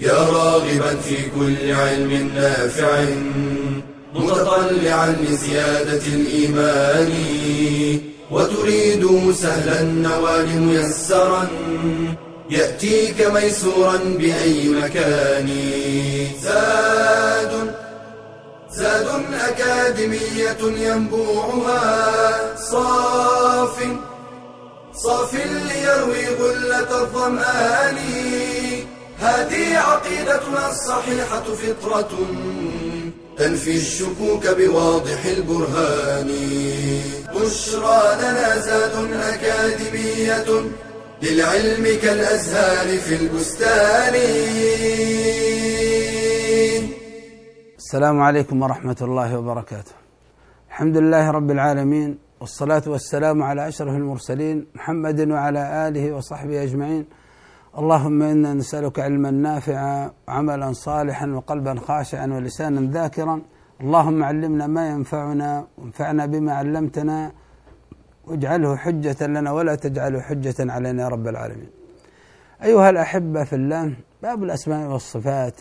يا راغبا في كل علم نافع متطلعا لزيادة الإيمان وتريد سهلا النوال ميسرا يأتيك ميسورا بأي مكان. زاد أكاديمية ينبوعها صاف ليروي غلة الظمآن. هذه عقيدتنا الصحيحة فطرة تنفي الشكوك بواضح البرهان. بشرى لنا زاد أكاديمية للعلم كالأزهار في البستان. السلام عليكم ورحمة الله وبركاته. الحمد لله رب العالمين، والصلاة والسلام على أشرف المرسلين محمد وعلى آله وصحبه أجمعين. اللهم إنا نسألك علما نافعا وعملا صالحا وقلبا خاشعا ولسانا ذاكرا. اللهم علمنا ما ينفعنا وانفعنا بما علمتنا واجعله حجة لنا ولا تجعله حجة علينا يا رب العالمين. أيها الأحبة في الله، باب الأسماء والصفات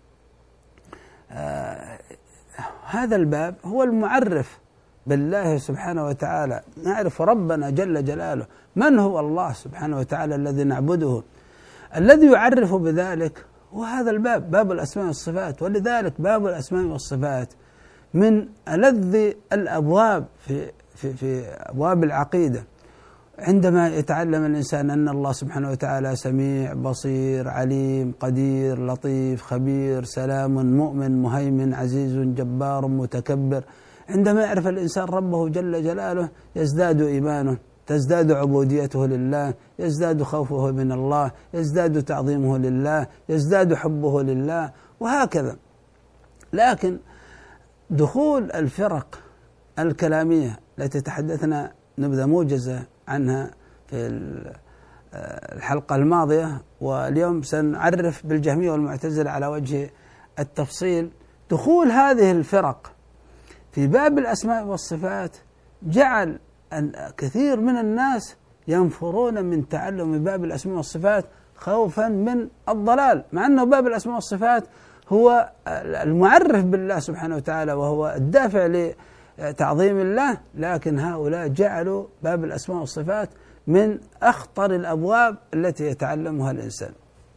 هذا الباب هو المعرف بالله سبحانه وتعالى. نعرف ربنا جل جلاله، من هو الله سبحانه وتعالى الذي نعبده، الذي يعرف بذلك هو هذا الباب، باب الأسماء والصفات. ولذلك باب الأسماء والصفات من ألذ الأبواب في أبواب العقيدة. عندما يتعلم الإنسان أن الله سبحانه وتعالى سميع بصير عليم قدير لطيف خبير سلام مؤمن مهيمن عزيز جبار متكبر، عندما يعرف الإنسان ربه جل جلاله يزداد إيمانه، تزداد عبوديته لله، يزداد خوفه من الله، يزداد تعظيمه لله، يزداد حبه لله، وهكذا. لكن دخول الفرق الكلامية التي تحدثنا نبذة موجزة عنها في الحلقة الماضية، واليوم سنعرف بالجهمية والمعتزلة على وجه التفصيل. دخول هذه الفرق في باب الأسماء والصفات جعل كثير من الناس ينفرون من تعلم باب الأسماء والصفات خوفا من الضلال، مع أنه باب الأسماء والصفات هو المعرف بالله سبحانه وتعالى وهو الدافع لتعظيم الله. لكن هؤلاء جعلوا باب الأسماء والصفات من أخطر الأبواب التي يتعلمها الإنسان.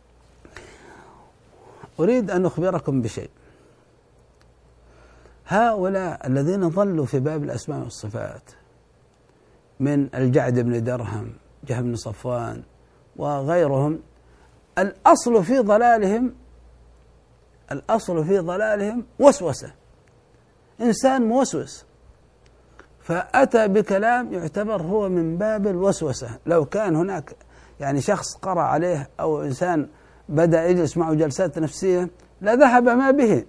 أريد أن أخبركم بشيء. هؤلاء الذين ظلوا في باب الأسماء والصفات من الجعد بن درهم، جهم بن صفوان وغيرهم، الأصل في ضلالهم وسوسة. إنسان موسوس فأتى بكلام يعتبر هو من باب الوسوسة. لو كان هناك يعني شخص قرأ عليه أو إنسان بدأ يجلس معه جلسات نفسية لذهب ما به،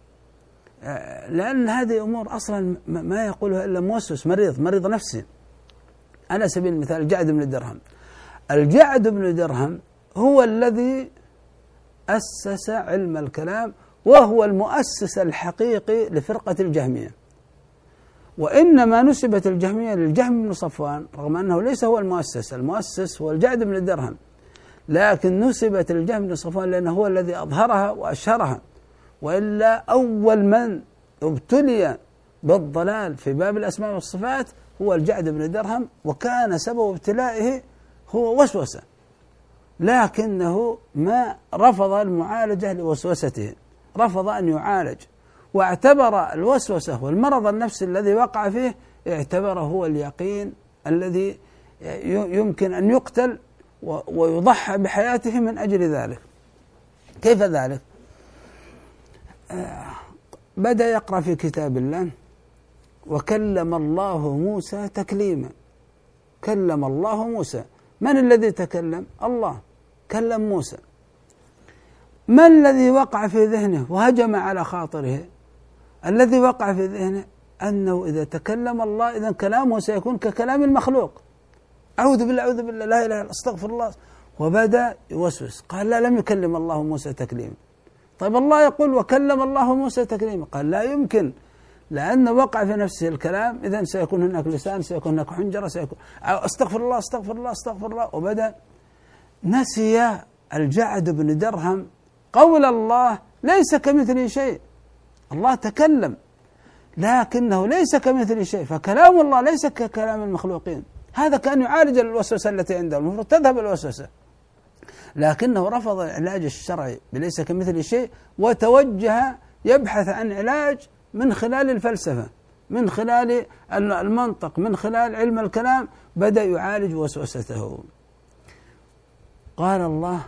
لأن هذه أمور أصلا ما يقولها إلا موسوس مريض نفسي. على سبيل المثال الجعد بن درهم. الجعد بن درهم هو الذي أسس علم الكلام، وهو المؤسس الحقيقي لفرقة الجهمية. وإنما نسبت الجهمية للجهم بن صفوان رغم أنه ليس هو المؤسس هو الجعد بن درهم، لكن نسبت الجهم بن صفوان لأنه هو الذي أظهرها وأشهرها. وإلا أول من ابتلي بالضلال في باب الأسماء والصفات هو الجعد بن درهم، وكان سبب ابتلائه هو وسوسة، لكنه ما رفض المعالجة لوسوسته، رفض أن يعالج، واعتبر الوسوسة والمرض النفسي الذي وقع فيه اعتبره هو اليقين الذي يمكن أن يقتل ويضحى بحياته من أجل ذلك. كيف ذلك؟ بدأ يقرأ في كتاب الله: وكلم الله موسى تكليما. كلم الله موسى، من الذي تكلم؟ الله كلم موسى. ما الذي وقع في ذهنه وهجم على خاطره؟ الذي وقع في ذهنه أنه إذا تكلم الله إذن كلامه سيكون ككلام المخلوق. أعوذ بالله لا إله إلا الله استغفر الله. وبدأ يوسوس، قال لا، لم يكلم الله موسى تكليما. طيب الله يقول وكلم الله موسى تكليما، قال لا يمكن، لأن وقع في نفسه الكلام، إذن سيكون هناك لسان، سيكون هناك حنجرة، سيكون استغفر الله استغفر الله استغفر الله. وبدأ نسي الجعد بن درهم قول الله ليس كمثله شيء، الله تكلم لكنه ليس كمثله شيء، فكلام الله ليس ككلام المخلوقين. هذا كان يعالج الوسوسة التي عنده، المفروض تذهب الوسوسة، لكنه رفض العلاج الشرعي بليس كمثله شيء، وتوجه يبحث عن علاج من خلال الفلسفة، من خلال المنطق، من خلال علم الكلام، بدأ يعالج وسوسته. قال الله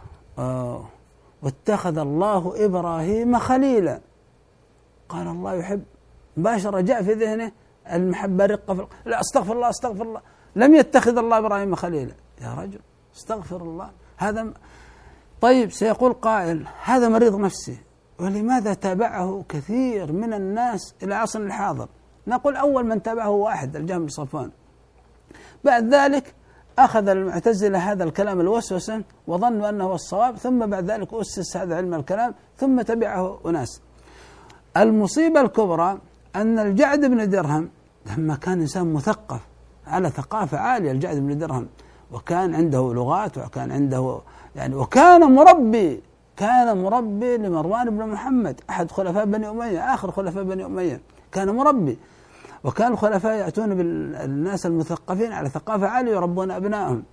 واتخذ الله إبراهيم خليلا. قال الله يحب، مباشرة جاء في ذهنه المحبة رقة لا استغفر الله استغفر الله، لم يتخذ الله إبراهيم خليلا. يا رجل استغفر الله، هذا طيب. سيقول قائل هذا مريض نفسي، ولماذا تابعه كثير من الناس إلى عصرنا الحاضر؟ نقول أول من تابعه واحد، الجهم بن صفوان. بعد ذلك أخذ المعتزلة هذا الكلام الوسوسة وظنوا أنه هو الصواب، ثم بعد ذلك أسس هذا علم الكلام، ثم تبعه أناس. المصيبة الكبرى أن الجعد بن درهم لما كان إنسان مثقف على ثقافة عالية، الجعد بن درهم، وكان عنده لغات، وكان عنده يعني، وكان مربي، كان مربي لمروان بن محمد أحد خلفاء بني أمية، آخر خلفاء بني أمية، كان مربي. وكان الخلفاء يأتون بالناس المثقفين على ثقافة عالية يربون أبنائهم،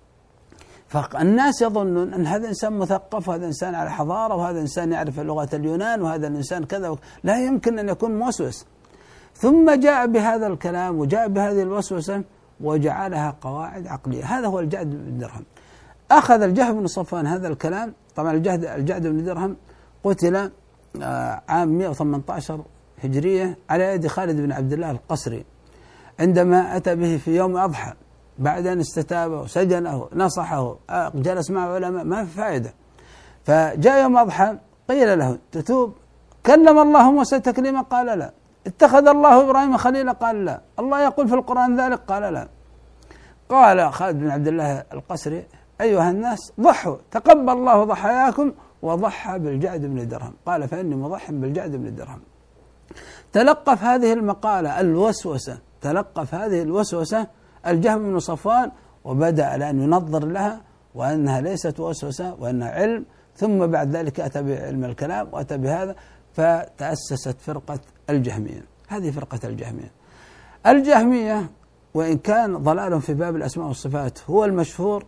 فالناس يظنون أن هذا إنسان مثقف، وهذا إنسان على حضارة، وهذا إنسان يعرف لغة اليونان، وهذا الإنسان كذا، لا يمكن أن يكون موسوس. ثم جاء بهذا الكلام وجاء بهذه الوسوسة وجعلها قواعد عقلية. هذا هو الجعد بن درهم. أخذ الجهم بن صفوان هذا الكلام. طبعا الجعد بن درهم قتل عام 118 هجرية على يد خالد بن عبد الله القسري، عندما أتى به في يوم أضحى بعد أن استتابه وسجنه نصحه، جلس مع علماء ما في فائدة. فجاء يوم أضحى قيل له تتوب؟ كلم الله موسى تكليما؟ قال لا. اتخذ الله إبراهيم خليلا؟ قال لا. الله يقول في القرآن ذلك؟ قال لا. قال خالد بن عبد الله القسري أيها الناس ضحوا، تقبل الله ضحاياكم، وضحى بالجعد بن درهم. قال فإني مضح بالجعد بن درهم. تلقف هذه المقالة الوسوسة، تلقف هذه الوسوسة الجهم بن صفوان، وبدأ الآن ينظر لها وأنها ليست وسوسة وأنها علم. ثم بعد ذلك أتى بعلم الكلام وأتى بهذا، فتأسست فرقة الجهمية. هذه فرقة الجهمية. الجهمية وإن كان ضلالهم في باب الأسماء والصفات هو المشهور،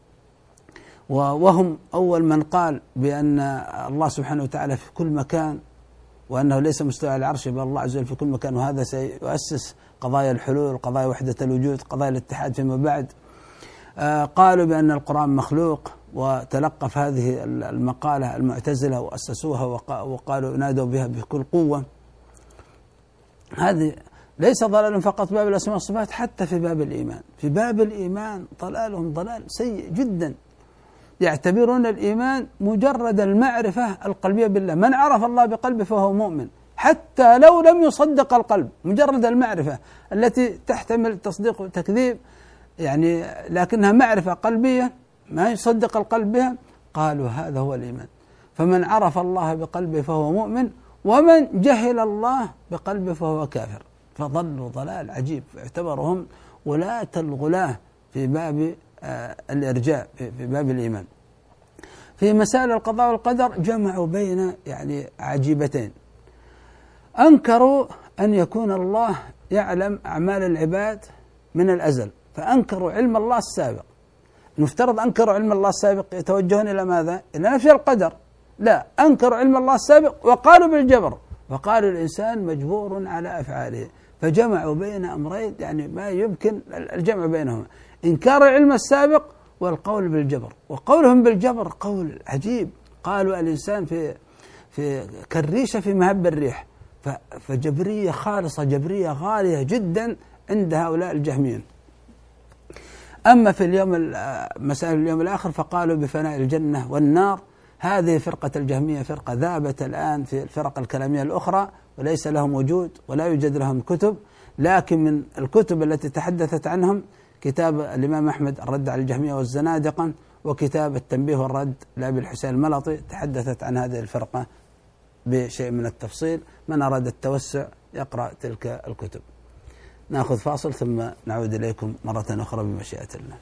وهم أول من قال بأن الله سبحانه وتعالى في كل مكان، وأنه ليس مستوى على العرش بل الله عز وجل في كل مكان، وهذا سيؤسس قضايا الحلول، قضايا وحدة الوجود، قضايا الاتحاد فيما بعد. قالوا بأن القرآن مخلوق، وتلقف هذه المقالة المعتزلة وأسسوها وقالوا نادوا بها بكل قوة. هذه ليس ضلال فقط باب الأسماء والصفات، حتى في باب الإيمان. في باب الإيمان ضلالهم ضلال سيء جدا، يعتبرون الإيمان مجرد المعرفة القلبية بالله. من عرف الله بقلبه فهو مؤمن، حتى لو لم يصدق القلب، مجرد المعرفة التي تحتمل تصديق وتكذيب يعني، لكنها معرفة قلبية ما يصدق القلب بها، قالوا هذا هو الإيمان. فمن عرف الله بقلبه فهو مؤمن، ومن جهل الله بقلبه فهو كافر. فضلوا ضلال عجيب، اعتبرهم ولاة الغلاة في باب الإرجاء، في باب الإيمان. في مسائل القضاء والقدر جمعوا بين يعني عجيبتين. أنكروا أن يكون الله يعلم أعمال العباد من الأزل، فأنكروا علم الله السابق. نفترض أنكروا علم الله السابق يتوجهون إلى ماذا؟ إلى نفي القدر. لا، أنكروا علم الله السابق وقالوا بالجبر، وقالوا الإنسان مجبور على أفعاله. فجمعوا بين أمرين يعني ما يمكن الجمع بينهما، إنكار العلم السابق والقول بالجبر. وقولهم بالجبر قول عجيب، قالوا الإنسان في كالريشة في مهب الريح. فجبرية خالصة، جبرية غالية جدا عند هؤلاء الجهميين. أما في مسائل اليوم الآخر فقالوا بفناء الجنة والنار. هذه فرقة الجهمية فرقة ذابت الآن في الفرق الكلامية الأخرى، وليس لهم وجود ولا يوجد لهم كتب. لكن من الكتب التي تحدثت عنهم كتاب الإمام أحمد الرد على الجهمية والزنادقة، وكتاب التنبيه والرد لأبي الحسين الملطي، تحدثت عن هذه الفرقة بشيء من التفصيل. من أراد التوسع يقرأ تلك الكتب. نأخذ فاصل ثم نعود إليكم مرة أخرى بمشيئة الله.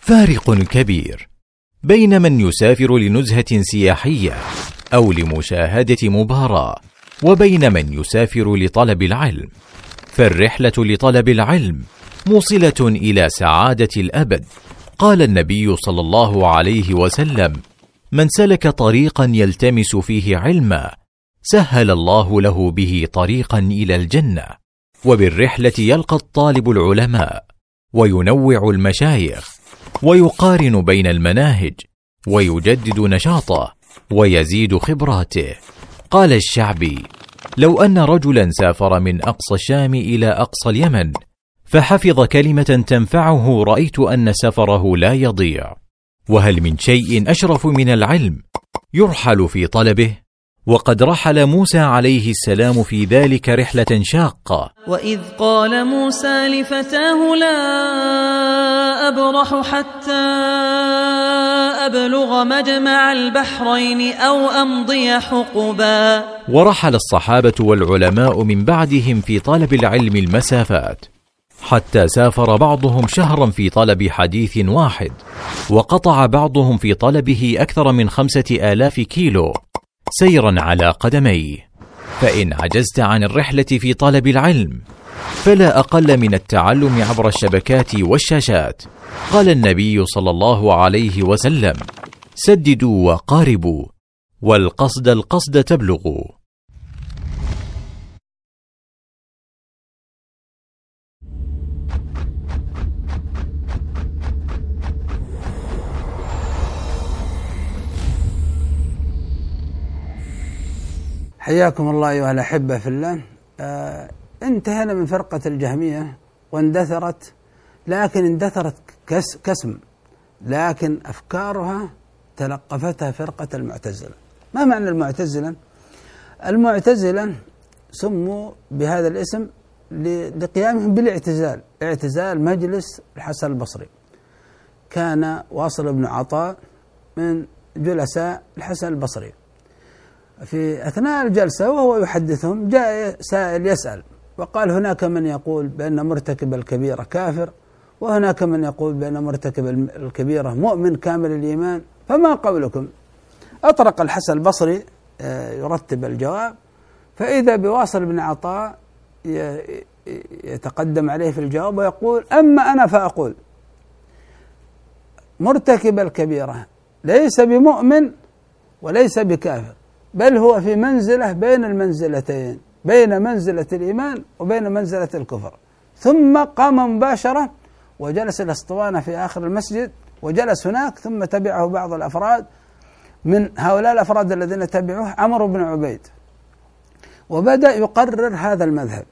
فارق كبير بين من يسافر لنزهة سياحية أو لمشاهدة مباراة وبين من يسافر لطلب العلم، فالرحلة لطلب العلم موصلة إلى سعادة الأبد. قال النبي صلى الله عليه وسلم: من سلك طريقا يلتمس فيه علما سهل الله له به طريقا إلى الجنة. وبالرحلة يلقى الطالب العلماء وينوع المشايخ ويقارن بين المناهج ويجدد نشاطه ويزيد خبراته. قال الشعبي: لو أن رجلا سافر من أقصى الشام إلى أقصى اليمن فحفظ كلمة تنفعه رأيت أن سفره لا يضيع. وهل من شيء أشرف من العلم يرحل في طلبه؟ وقد رحل موسى عليه السلام في ذلك رحلة شاقة. وإذ قال موسى لفتاه لا أبرح حتى أبلغ مجمع البحرين أو أمضي حقبا. ورحل الصحابة والعلماء من بعدهم في طلب العلم المسافات، حتى سافر بعضهم شهرا في طلب حديث واحد، وقطع بعضهم في طلبه أكثر من 5000 كيلو سيرا على قدميه. فإن عجزت عن الرحلة في طلب العلم فلا أقل من التعلم عبر الشبكات والشاشات. قال النبي صلى الله عليه وسلم: سددوا وقاربوا، والقصد القصد تبلغوا. حياكم الله أيها الأحبة في الله. انتهينا من فرقة الجهمية واندثرت، لكن اندثرت كسم، لكن أفكارها تلقفتها فرقة المعتزلة. ما معنى المعتزلة؟ المعتزلة سموا بهذا الاسم لقيامهم بالاعتزال، اعتزال مجلس الحسن البصري. كان واصل بن عطاء من جلساء الحسن البصري، في أثناء الجلسة وهو يحدثهم جاء سائل يسأل وقال: هناك من يقول بأن مرتكب الكبيرة كافر، وهناك من يقول بأن مرتكب الكبيرة مؤمن كامل الإيمان، فما قولكم؟ أطرق الحسن البصري يرتب الجواب، فإذا بواصل بن عطاء يتقدم عليه في الجواب ويقول: أما أنا فأقول مرتكب الكبيرة ليس بمؤمن وليس بكافر، بل هو في منزلة بين المنزلتين، بين منزلة الإيمان وبين منزلة الكفر. ثم قام مباشرة وجلس الأسطوانة في آخر المسجد، وجلس هناك، ثم تبعه بعض الأفراد من هؤلاء الأفراد الذين تبعوه عمرو بن عبيد، وبدأ يقرر هذا المذهب.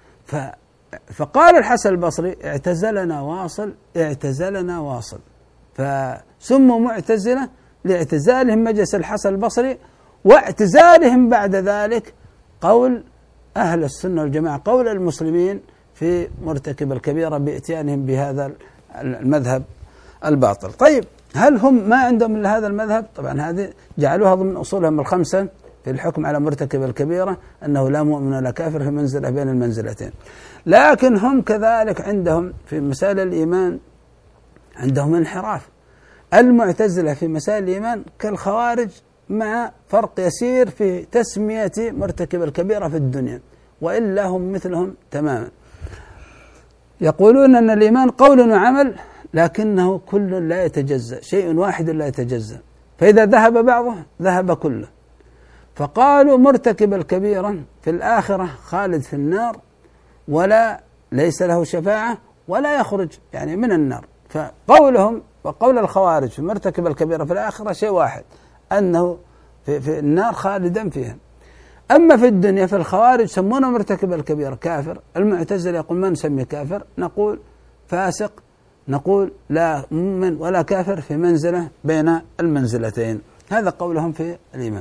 فقال الحسن البصري: اعتزلنا واصل، اعتزلنا واصل. فسموا معتزلة لاعتزالهم مجلس الحسن البصري، واعتزالهم بعد ذلك قول أهل السنة والجماعة، قول المسلمين في مرتكب الكبيرة بإتيانهم بهذا المذهب الباطل. طيب، هل هم ما عندهم إلا هذا المذهب؟ طبعا هذه جعلوها ضمن أصولهم الخمسة في الحكم على مرتكب الكبيرة، أنه لا مؤمن ولا كافر، في منزلة بين المنزلتين. لكن هم كذلك عندهم في مسائل الإيمان عندهم انحراف. المعتزلة في مسائل الإيمان كالخوارج، مع فرق يسير في تسمية مرتكب الكبيرة في الدنيا، وإلا هم مثلهم تماما. يقولون أن الإيمان قول وعمل، لكنه كل لا يتجزأ، شيء واحد لا يتجزأ، فإذا ذهب بعضه ذهب كله. فقالوا مرتكب الكبيرة في الآخرة خالد في النار، ولا ليس له شفاعة ولا يخرج يعني من النار. فقولهم وقول الخوارج في مرتكب الكبيرة في الآخرة شيء واحد، أنه في النار خالدا فيها. أما في الدنيا فالخوارج سمونه مرتكب الكبيرة كافر، المعتزلة يقول ما نسمي كافر، نقول فاسق، نقول لا مؤمن ولا كافر، في منزلة بين المنزلتين. هذا قولهم في الإيمان.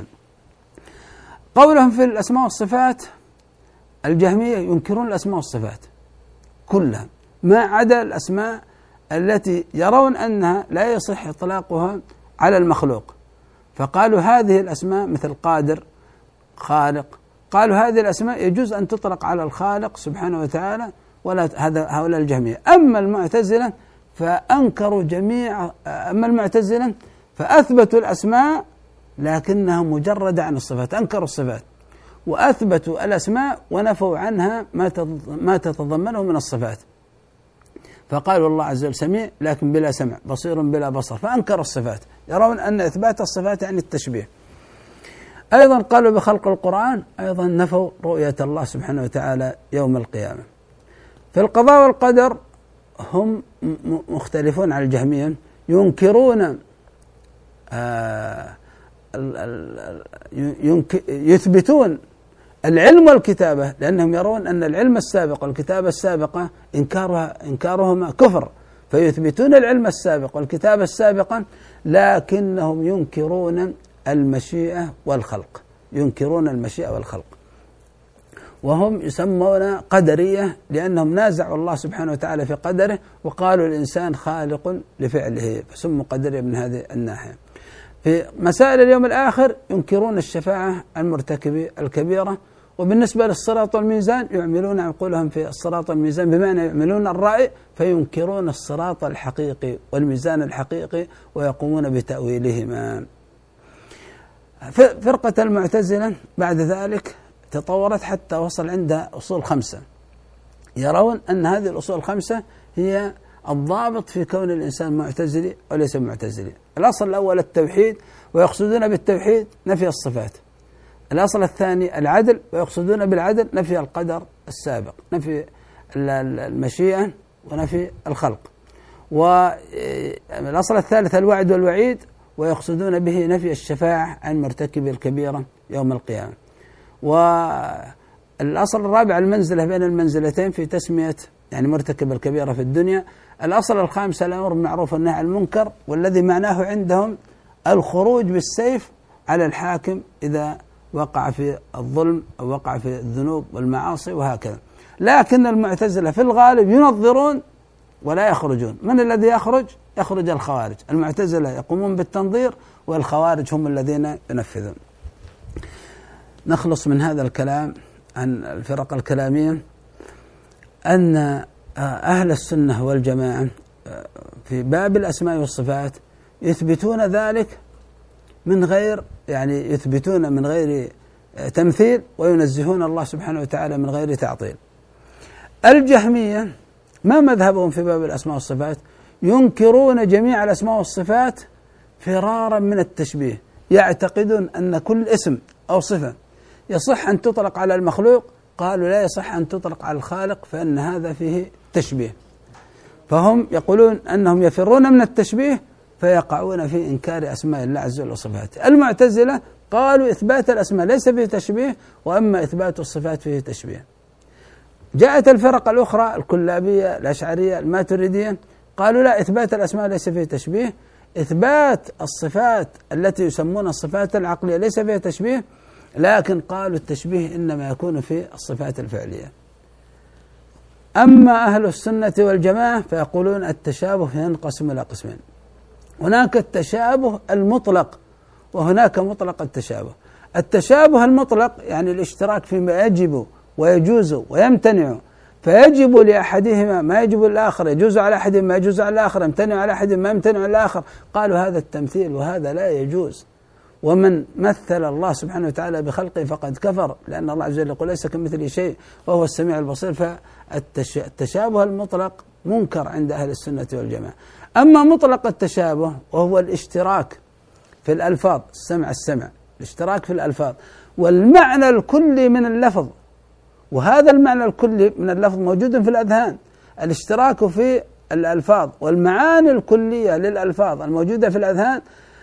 قولهم في الأسماء والصفات، الجهمية ينكرون الأسماء والصفات كلها ما عدا الأسماء التي يرون أنها لا يصح إطلاقها على المخلوق. فقالوا هذه الأسماء مثل قادر، خالق، قالوا هذه الأسماء يجوز أن تطلق على الخالق سبحانه وتعالى، ولا هؤلاء الجهمية. أما المعتزلة فأنكروا جميع. أما المعتزلة فأثبتوا الأسماء لكنها مجردة عن الصفات، أنكروا الصفات وأثبتوا الأسماء ونفوا عنها ما تتضمنه من الصفات. فقالوا الله عز وجل سميع لكن بلا سمع، بصير بلا بصر، فأنكروا الصفات، يرون أن إثبات الصفات يعني التشبيه. أيضا قالوا بخلق القرآن، أيضا نفوا رؤية الله سبحانه وتعالى يوم القيامة. في القضاء والقدر هم مختلفون على الجهمية، ينكرون يثبتون العلم والكتابة، لأنهم يرون أن العلم السابق والكتابة السابقة إنكارهما كفر، فيثبتون العلم السابق والكتابة السابقة، لكنهم ينكرون المشيئة والخلق، ينكرون المشيئة والخلق، وهم يسمون قدرية لأنهم نازعوا الله سبحانه وتعالى في قدره وقالوا الإنسان خالق لفعله، فسموا قدرية من هذه الناحية. في مسائل اليوم الآخر ينكرون الشفاعة المرتكب الكبيرة، وبالنسبة للصراط والميزان يعملون عقولهم في الصراط والميزان، بمعنى يعملون الرأي فينكرون الصراط الحقيقي والميزان الحقيقي ويقومون بتأويلهما. فرقة المعتزلة بعد ذلك تطورت حتى وصل عندها أصول 5، يرون أن هذه الأصول 5 هي الضابط في كون الإنسان معتزلي وليس معتزلي. الأصل الأول التوحيد، ويقصدون بالتوحيد نفي الصفات. الأصل الثاني العدل، ويقصدون بالعدل نفي القدر السابق، نفي المشيئة ونفي الخلق. والأصل الثالث الوعد والوعيد، ويقصدون به نفي الشفاعة عن مرتكب الكبيرة يوم القيامة. والأصل الرابع المنزلة بين المنزلتين في تسمية يعني مرتكب الكبيرة في الدنيا. الأصل الخامس الأمر بالمعروف والنهي عن المنكر، والذي معناه عندهم الخروج بالسيف على الحاكم إذا وقع في الظلم أو وقع في الذنوب والمعاصي وهكذا. لكن المعتزلة في الغالب ينظرون ولا يخرجون. من الذي يخرج؟ يخرج الخوارج. المعتزلة يقومون بالتنظير والخوارج هم الذين ينفذون. نخلص من هذا الكلام عن الفرق الكلامية أن أهل السنة والجماعة في باب الأسماء والصفات يثبتون ذلك من غير يعني يثبتون من غير تمثيل، وينزهون الله سبحانه وتعالى من غير تعطيل. الجهمية ما مذهبهم في باب الأسماء والصفات؟ ينكرون جميع الأسماء والصفات فرارا من التشبيه، يعتقدون أن كل اسم أو صفة يصح أن تطلق على المخلوق، قالوا لا يصح أن تطلق على الخالق فإن هذا فيه تشبيه. فهم يقولون أنهم يفرون من التشبيه فيقعون في إنكار أسماء الله عز وجل وصفاته. المعتزلة قالوا إثبات الأسماء ليس فيه تشبيه، وأما إثبات الصفات فيه تشبيه. جاءت الفرق الأخرى الكلابية الأشعرية الماتريدية قالوا لا، إثبات الأسماء ليس فيه تشبيه، إثبات الصفات التي يسمون الصفات العقلية ليس فيها تشبيه، لكن قالوا التشبيه إنما يكون في الصفات الفعلية. أما أهل السنة والجماعة فيقولون التشابه ينقسم إلى قسمين، هناك التشابه المطلق وهناك مطلق التشابه. التشابه المطلق يعني الاشتراك فيما يجب ويجوز ويمتنع، فيجب لأحدهما ما يجب للآخر، يجوز على أحد ما يجوز على الآخر، يمتنع على أحد ما يمتنع على الآخر. قالوا هذا التمثيل وهذا لا يجوز، ومن مثل الله سبحانه وتعالى بخلقه فقد كفر، لأن الله عز وجل يقول ليس كمثله شيء وهو السميع البصير. فالتشابه المطلق منكر عند أهل السنة والجماعة. أما مطلق التشابه وهو الاشتراك في الألفاظ، السمع الاشتراك في الألفاظ والمعنى الكلي من اللفظ، وهذا المعنى الكلي من اللفظ موجود في الأذهان، الاشتراك في الألفاظ والمعاني الكلية للألفاظ الموجودة في الأذهان،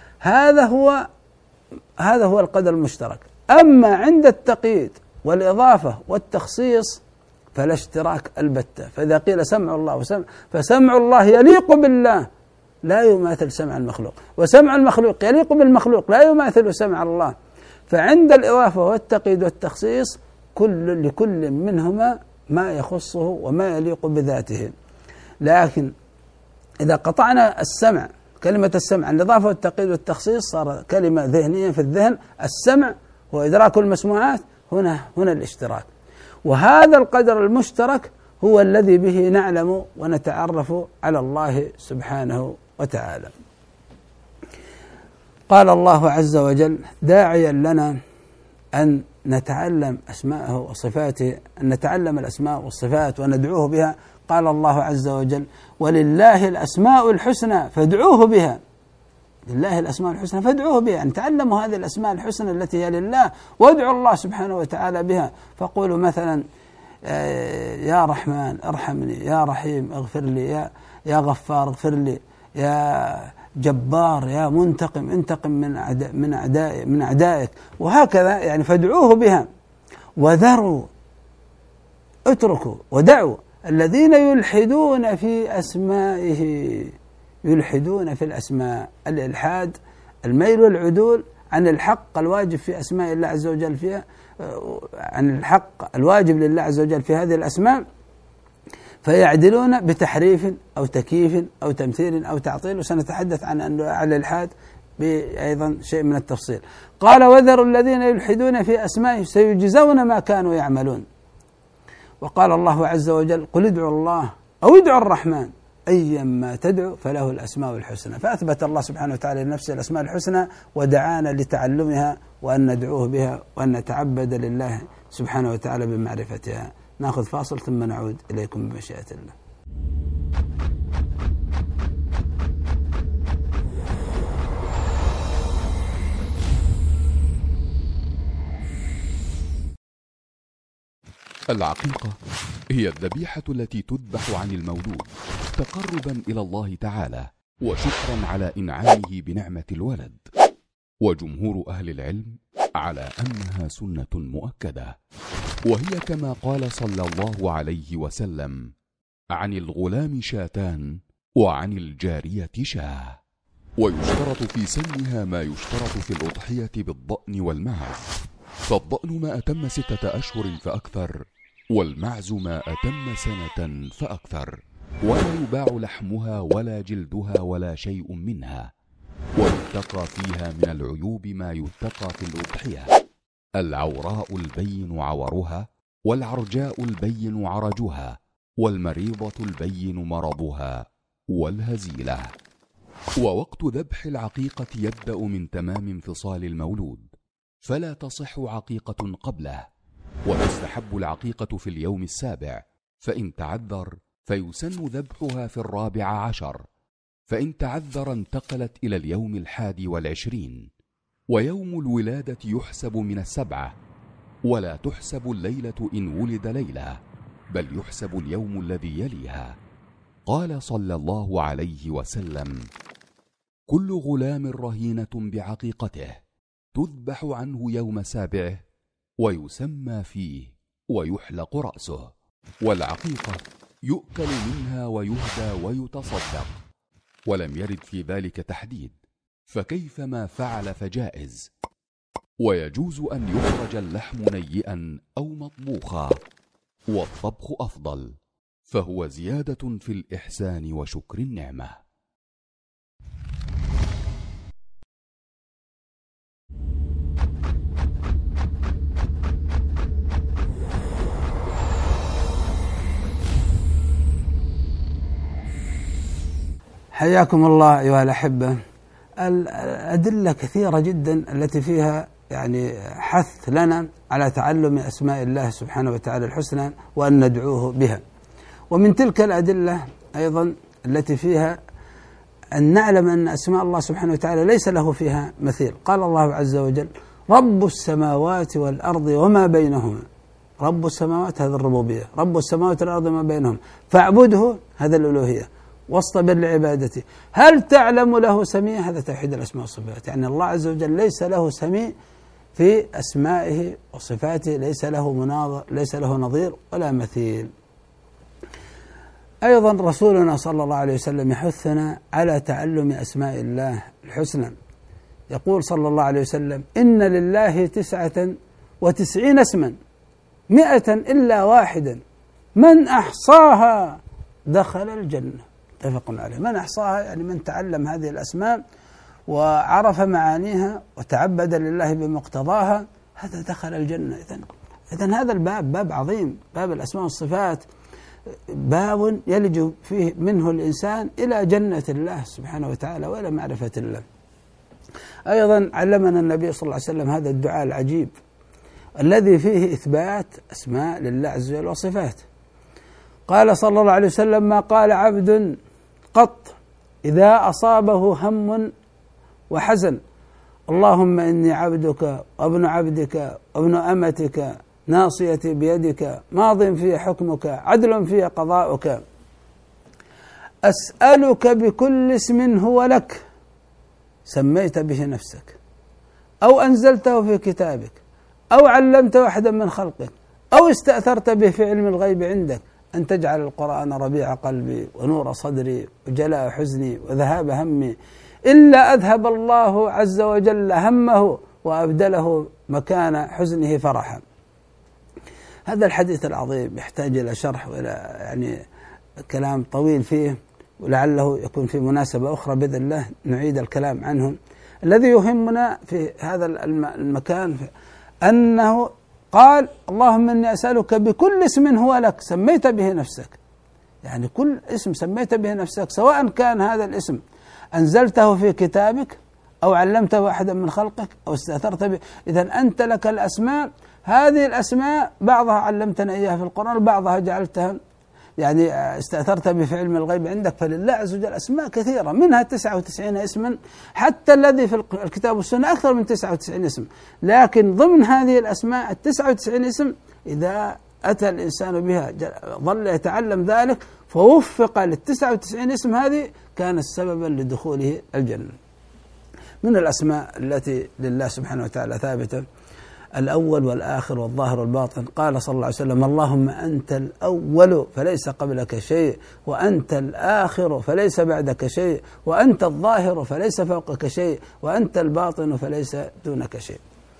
هذا هو القدر المشترك. أما عند التقييد والإضافة والتخصيص فلا اشتراك البتة. فإذا قيل سمع الله فسمع الله يليق بالله لا يماثل سمع المخلوق، وسمع المخلوق يليق بالمخلوق لا يماثل سمع الله. فعند الإضافة والتقييد والتخصيص لكل منهما ما يخصه وما يليق بذاته. لكن إذا قطعنا السمع، كلمة السمع عن الإضافة والتقييد والتخصيص صار كلمة ذهنية في الذهن، السمع هو إدراك المسموعات، هنا الاشتراك. وهذا القدر المشترك هو الذي به نعلم ونتعرف على الله سبحانه وتعالى. قال الله عز وجل داعيا لنا أن نتعلم أسماءه وصفاته، أن نتعلم الأسماء والصفات وندعوه بها. قال الله عز وجل ولله الأسماء الحسنى فادعوه بها. لله الأسماء الحسنى فادعوه بها، أن تعلموا هذه الأسماء الحسنى التي هي لله وادعوا الله سبحانه وتعالى بها. فقولوا مثلا يا رحمن ارحمني، يا رحيم اغفر لي، يا غفار اغفر لي، يا جبار يا منتقم انتقم من أعدائك، وهكذا يعني. فادعوه بها وذروا اتركوا ودعوا الذين يلحدون في أسمائه. يلحدون في الأسماء، الإلحاد الميل والعدول عن الحق الواجب في أسماء الله عز وجل فيها، عن الحق الواجب لله عز وجل في هذه الأسماء، فيعدلون بتحريف أو تكييف أو تمثيل أو تعطيل، وسنتحدث عن الإلحاد بأيضا شيء من التفصيل. قال وذروا الذين يلحدون في أسمائه سيجزون ما كانوا يعملون. وقال الله عز وجل قل ادعوا الله أو ادعوا الرحمن أيما تدعو فله الأسماء الحسنى. فأثبت الله سبحانه وتعالى لنفسه الأسماء الحسنى ودعانا لتعلمها وأن ندعوه بها وأن نتعبد لله سبحانه وتعالى بمعرفتها. نأخذ فاصل ثم نعود إليكم بمشيئة الله. العقيقة هي الذبيحة التي تذبح عن المولود تقربا إلى الله تعالى وشكرا على إنعامه بنعمة الولد. وجمهور أهل العلم على أنها سنة مؤكدة، وهي كما قال صلى الله عليه وسلم عن الغلام شاتان وعن الجارية شاه. ويشترط في سنها ما يشترط في الأضحية بالضأن والمعز، فالضأن ما أتم 6 أشهر فأكثر، والمعز ما أتم سنة فأكثر، ولا يباع لحمها ولا جلدها ولا شيء منها. ويتقى فيها من العيوب ما يتقى في الأضحية: العوراء البين عورها، والعرجاء البين عرجها، والمريضة البين مرضها، والهزيلة. ووقت ذبح العقيقة يبدأ من تمام انفصال المولود، فلا تصح عقيقة قبله، وتستحب العقيقة في اليوم 7، فإن تعذر فيسن ذبحها في 14، فإن تعذر انتقلت إلى اليوم 21. ويوم الولادة يحسب من 7، ولا تحسب الليلة إن ولد ليلة، بل يحسب اليوم الذي يليها. قال صلى الله عليه وسلم: كل غلام رهينة بعقيقته تذبح عنه يوم 7 ويسمى فيه ويحلق رأسه. والعقيقة يؤكل منها ويهدى ويتصدق، ولم يرد في ذلك تحديد، فكيفما فعل فجائز. ويجوز أن يخرج اللحم نيئا أو مطبوخا، والطبخ أفضل، فهو زيادة في الإحسان وشكر النعمة. حياكم الله أيها الأحبة. الأدلة كثيرة جدا التي فيها يعني حث لنا على تعلم أسماء الله سبحانه وتعالى الحسنى وأن ندعوه بها. ومن تلك الأدلة أيضا التي فيها أن نعلم أن أسماء الله سبحانه وتعالى ليس له فيها مثيل. قال الله عز وجل: رب السماوات والأرض وما بينهما. رب السماوات هذا الربوبية، رب السماوات والأرض وما بينهم، فاعبده هذا الألوهية، واصطبر لعبادته. هل تعلم له سميع؟ هذا توحيد الأسماء والصفات. يعني الله عز وجل ليس له سميع في أسمائه وصفاته، ليس له مناظر، ليس له نظير ولا مثيل. أيضا رسولنا صلى الله عليه وسلم يحثنا على تعلم أسماء الله الحسنى. يقول صلى الله عليه وسلم: إن لله 99 اسما 100 إلا واحدا من أحصاها دخل الجنة. متفق عليه. من أحصاها يعني من تعلم هذه الأسماء وعرف معانيها وتعبد لله بمقتضاها، هذا دخل الجنة. إذن هذا الباب باب عظيم، باب الأسماء والصفات. باب يلج فيه منه الإنسان إلى جنة الله سبحانه وتعالى وإلى معرفة الله. أيضا علمنا النبي صلى الله عليه وسلم هذا الدعاء العجيب الذي فيه إثبات أسماء لله عز وجل وصفات. قال صلى الله عليه وسلم: ما قال عبد قط إذا أصابه هم وحزن: اللهم إني عبدك وابن عبدك وابن أمتك ناصيتي بيدك ماض في حكمك عدل في قضاؤك، أسألك بكل اسم هو لك سميت به نفسك أو أنزلته في كتابك أو علمته أحدا من خلقك أو استأثرت به في علم الغيب عندك أن تجعل القرآن ربيع قلبي ونور صدري وجلاء حزني وذهاب همي إلا أذهب الله عز وجل همه وأبدله مكان حزنه فرحا. هذا الحديث العظيم يحتاج إلى شرح وإلى يعني كلام طويل فيه، ولعله يكون في مناسبة أخرى بإذن الله نعيد الكلام عنه. الذي يهمنا في هذا المكان أنه قال: اللهم إني أسألك بكل اسم هو لك سميت به نفسك، يعني كل اسم سميت به نفسك، سواء كان هذا الاسم أنزلته في كتابك أو علمته أحدا من خلقك أو استأثرت به. إذن أنت لك الأسماء، هذه الأسماء بعضها علمتنا إياها في القرآن وبعضها جعلتها يعني استأثرت به في علم الغيب عندك. فلله عز وجل أسماء كثيرة، منها 99 اسما، حتى الذي في الكتاب والسنة أكثر من 99 اسم. لكن ضمن هذه الأسماء 99 اسم إذا أتى الإنسان بها ظل يتعلم ذلك فوفق لل99 اسم هذه كانت سببا لدخوله الجنة. من الأسماء التي لله سبحانه وتعالى ثابتة: الأول والآخر والظاهر والباطن. قال صلى الله عليه وسلم: اللهم أنت الأول فليس قبلك شيء، وأنت الآخر فليس بعدك شيء، وأنت الظاهر فليس فوقك شيء، وأنت الباطن فليس دونك شيء.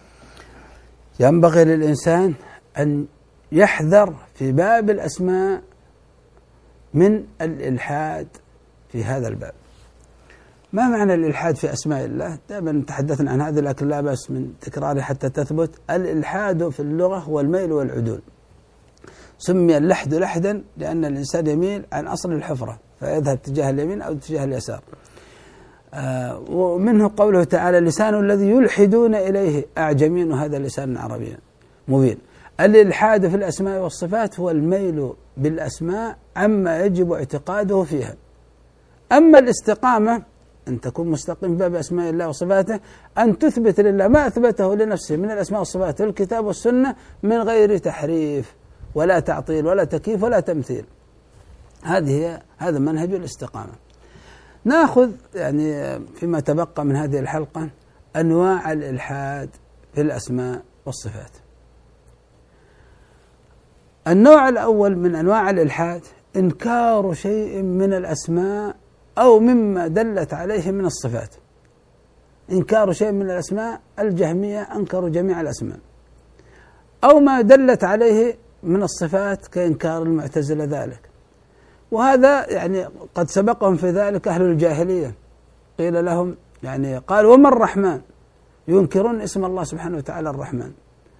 ينبغي للإنسان أن يحذر في باب الأسماء من الإلحاد في هذا الباب. ما معنى الإلحاد في أسماء الله؟ دائما تحدثنا عن هذا لكن لا بأس من تكراره حتى تثبت. الإلحاد في اللغة هو الميل والعدول. سمي اللحد لحدا لأن الإنسان يميل عن أصل الحفرة فيذهب تجاه اليمين أو تجاه اليسار. ومنه قوله تعالى: لسان الذي يلحدون إليه أعجمي، وهذا لسان عربي مبين. الإلحاد في الأسماء والصفات هو الميل بالأسماء عما يجب اعتقاده فيها. أما الاستقامة أن تكون مستقيم باب أسماء الله وصفاته، أن تثبت لله ما أثبته لنفسه من الأسماء والصفات في الكتاب والسنة من غير تحريف ولا تعطيل ولا تكييف ولا تمثيل. هذا منهج الاستقامة. نأخذ يعني فيما تبقى من هذه الحلقة أنواع الإلحاد في الأسماء والصفات. النوع الأول من أنواع الإلحاد إنكار شيء من الأسماء أو مما دلت عليه من الصفات. إنكار شيء من الأسماء، الجهمية أنكروا جميع الأسماء، أو ما دلت عليه من الصفات كإنكار المعتزلة ذلك. وهذا يعني قد سبقهم في ذلك أهل الجاهلية، قيل لهم يعني قال: وما الرحمن؟ ينكرون اسم الله سبحانه وتعالى الرحمن.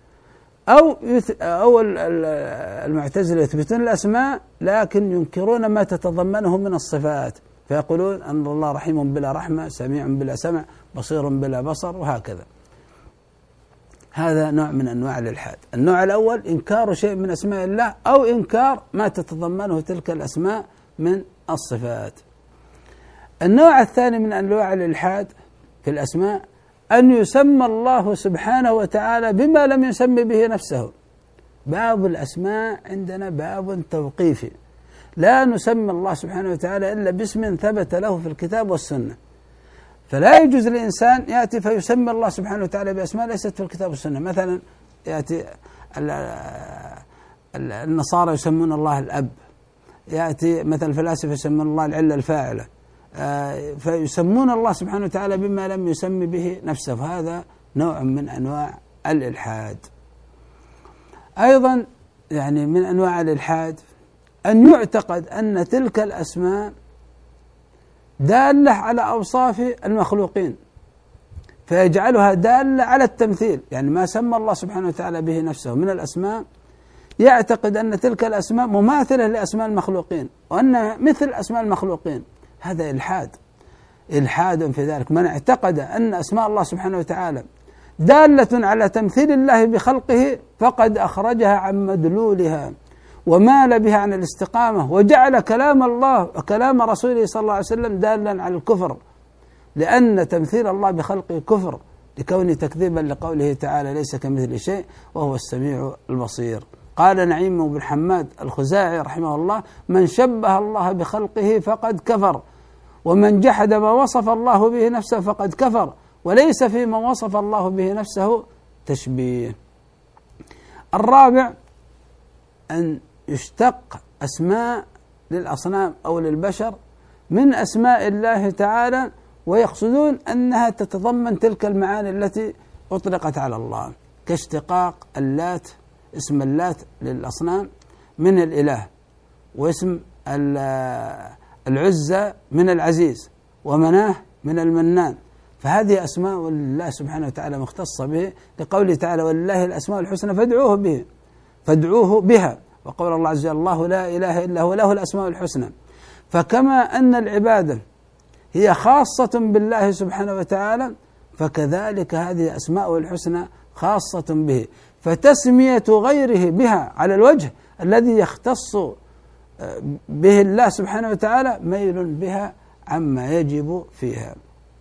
أو المعتزلة يثبتون الأسماء لكن ينكرون ما تتضمنه من الصفات، فيقولون أن الله رحيم بلا رحمة، سميع بلا سمع، بصير بلا بصر، وهكذا. هذا نوع من أنواع الإلحاد. النوع الأول إنكار شيء من أسماء الله أو إنكار ما تتضمنه تلك الأسماء من الصفات. النوع الثاني من أنواع الإلحاد في الأسماء أن يسمى الله سبحانه وتعالى بما لم يسمي به نفسه. باب الأسماء عندنا باب توقيفي، لا نسمي الله سبحانه وتعالى إلا باسم ثبت له في الكتاب والسنة. فلا يجوز للإنسان يأتي فيسمي الله سبحانه وتعالى بأسماء ليست في الكتاب والسنة. مثلا يأتي النصارى يسمون الله الأب، يأتي مثلا الفلاسفة يسمون الله العلة الفاعلة، فيسمون الله سبحانه وتعالى بما لم يسمي به نفسه. هذا نوع من أنواع الإلحاد. أيضا يعني من أنواع الإلحاد أن يعتقد أن تلك الأسماء دالة على أوصاف المخلوقين فيجعلها دالة على التمثيل، يعني ما سمى الله سبحانه وتعالى به نفسه من الأسماء يعتقد أن تلك الأسماء مماثلة لأسماء المخلوقين وأنها مثل أسماء المخلوقين، هذا إلحاد في ذلك. من اعتقد أن أسماء الله سبحانه وتعالى دالة على تمثيل الله بخلقه فقد أخرجها عن مدلولها ومال بها عن الاستقامة، وجعل كلام الله وكلام رسوله صلى الله عليه وسلم دالا على الكفر، لأن تمثيل الله بخلقه كفر لكون تكذيبا لقوله تعالى ليس كمثل شيء وهو السميع البصير. قال نعيم بن حماد الخزاعي رحمه الله: من شبه الله بخلقه فقد كفر، ومن جحد ما وصف الله به نفسه فقد كفر، وليس فيما وصف الله به نفسه تشبيه. الرابع أن يشتق أسماء للأصنام أو للبشر من أسماء الله تعالى، ويقصدون أنها تتضمن تلك المعاني التي أطلقت على الله، كاشتقاق اللات، اسم اللات للأصنام من الإله، واسم العزى من العزيز، ومناه من المنان، فهذه أسماء الله سبحانه وتعالى مختصة به، لقوله تعالى ولله الأسماء الحسنى فادعوه بها، وقول الله عز وجل الله لا إله إلا هو له الأسماء الحسنى. فكما أن العبادة هي خاصة بالله سبحانه وتعالى، فكذلك هذه أسماء الحسنى خاصة به، فتسمية غيره بها على الوجه الذي يختص به الله سبحانه وتعالى ميل بها عما يجب فيها.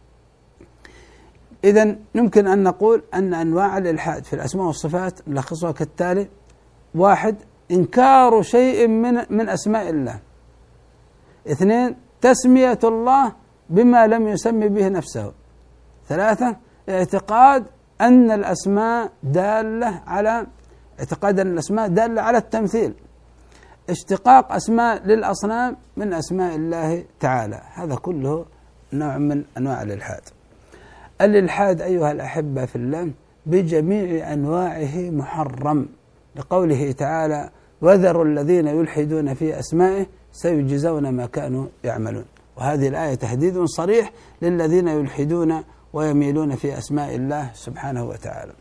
إذن يمكن أن نقول أن أنواع الإلحاد في الأسماء والصفات نلخصها كالتالي: 1. إنكار شيء من أسماء الله. 2. تسمية الله بما لم يسمي به نفسه. 3. اعتقاد أن الأسماء دالة على التمثيل. اشتقاق أسماء للأصنام من أسماء الله تعالى، هذا كله نوع من أنواع الإلحاد. الإلحاد أيها الأحبة في الله بجميع أنواعه محرم، لقوله تعالى وذروا الذين يلحدون في أسمائه سيجزون ما كانوا يعملون، وهذه الآية تهديد صريح للذين يلحدون ويميلون في أسماء الله سبحانه وتعالى.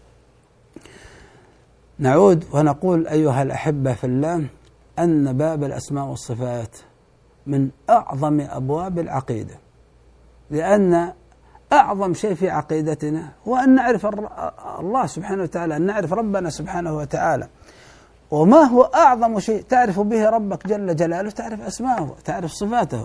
نعود ونقول أيها الأحبة في الله أن باب الأسماء والصفات من أعظم أبواب العقيدة، لأن أعظم شيء في عقيدتنا هو أن نعرف الله سبحانه وتعالى، أن نعرف ربنا سبحانه وتعالى. وما هو أعظم شيء تعرف به ربك جل جلاله؟ تعرف أسماءه، تعرف صفاته.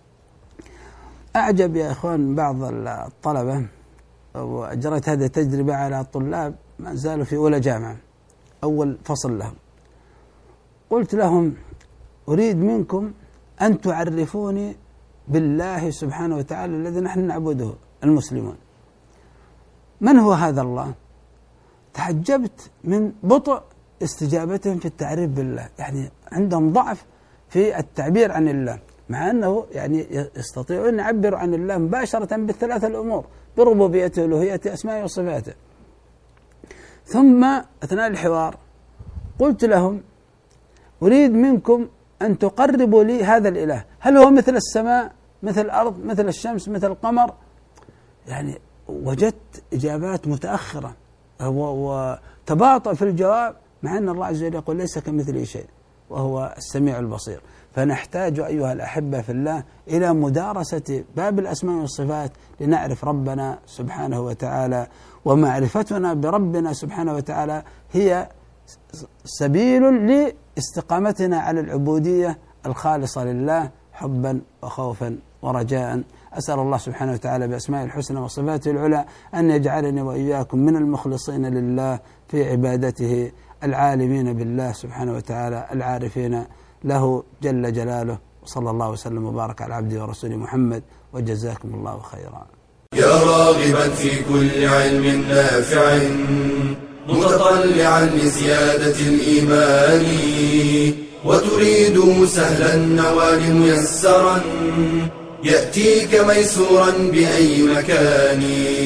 أعجب يا إخوان بعض الطلبة، وأجريت هذه التجربة على طلاب ما زالوا في أولى جامعة، أول فصل لهم، قلت لهم أريد منكم أن تعرفوني بالله سبحانه وتعالى الذي نحن نعبده المسلمون. من هو هذا الله؟ تعجبت من بطء استجابتهم في التعريف بالله، يعني عندهم ضعف في التعبير عن الله، مع أنه يعني يستطيعون أن يعبروا عن الله مباشرة بالثلاثة الأمور: بربوبيته وألوهيته أسمائه وصفاته. ثم أثناء الحوار قلت لهم أريد منكم أن تقربوا لي هذا الإله، هل هو مثل السماء، مثل الأرض، مثل الشمس، مثل القمر؟ يعني وجدت إجابات متأخرة وتباطؤ في الجواب، مع أن الله عز وجل يقول ليس كمثله شيء وهو السميع البصير. فنحتاج أيها الأحبة في الله إلى مدارسة باب الأسماء والصفات لنعرف ربنا سبحانه وتعالى، ومعرفتنا بربنا سبحانه وتعالى هي سبيل لاستقامتنا على العبودية الخالصة لله حبا وخوفا ورجاء. أسأل الله سبحانه وتعالى بأسماء الحسنى وصفاته العلى أن يجعلني وإياكم من المخلصين لله في عبادته، العالمين بالله سبحانه وتعالى، العارفين له جل جلاله. وصلى الله وسلم وبارك على عبده ورسوله محمد، وجزاكم الله خيرا. يا راغبا في كل علم نافع متطلعا لزيادة الإيمان، وتريد سهلا النوال ميسرا يأتيك ميسورا بأي مكان.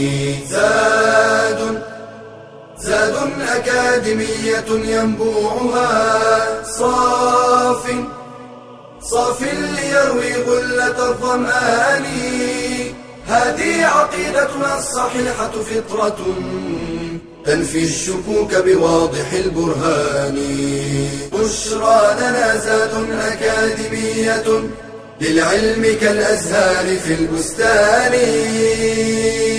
زاد أكاديمية ينبوعها صاف ليروي غلة الظمآن. هذه عقيدتنا الصحيحة فطرة تنفي الشكوك بواضح البرهان. بشرى لنا زاد أكاديمية للعلم كالأزهار في البستان.